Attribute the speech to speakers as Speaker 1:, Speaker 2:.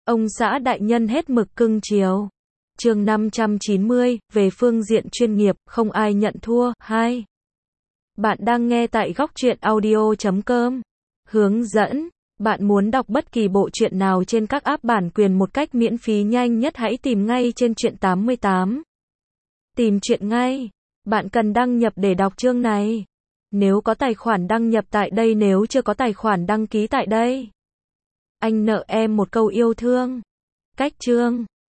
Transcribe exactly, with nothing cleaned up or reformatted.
Speaker 1: Ông xã đại nhân hết mực cưng chiều. Chương năm trăm chín mươi, về phương diện chuyên nghiệp, không ai nhận thua. hai. Bạn đang nghe tại góc truyện audio chấm com. Hướng dẫn. Bạn muốn đọc bất kỳ bộ truyện nào trên các app bản quyền một cách miễn phí nhanh nhất, hãy tìm ngay trên truyện tám mươi tám. Tìm truyện ngay. Bạn cần đăng nhập để đọc chương này. Nếu có tài khoản đăng nhập tại đây, nếu chưa có tài khoản đăng ký tại đây. Anh nợ em một câu yêu thương. Cách chương.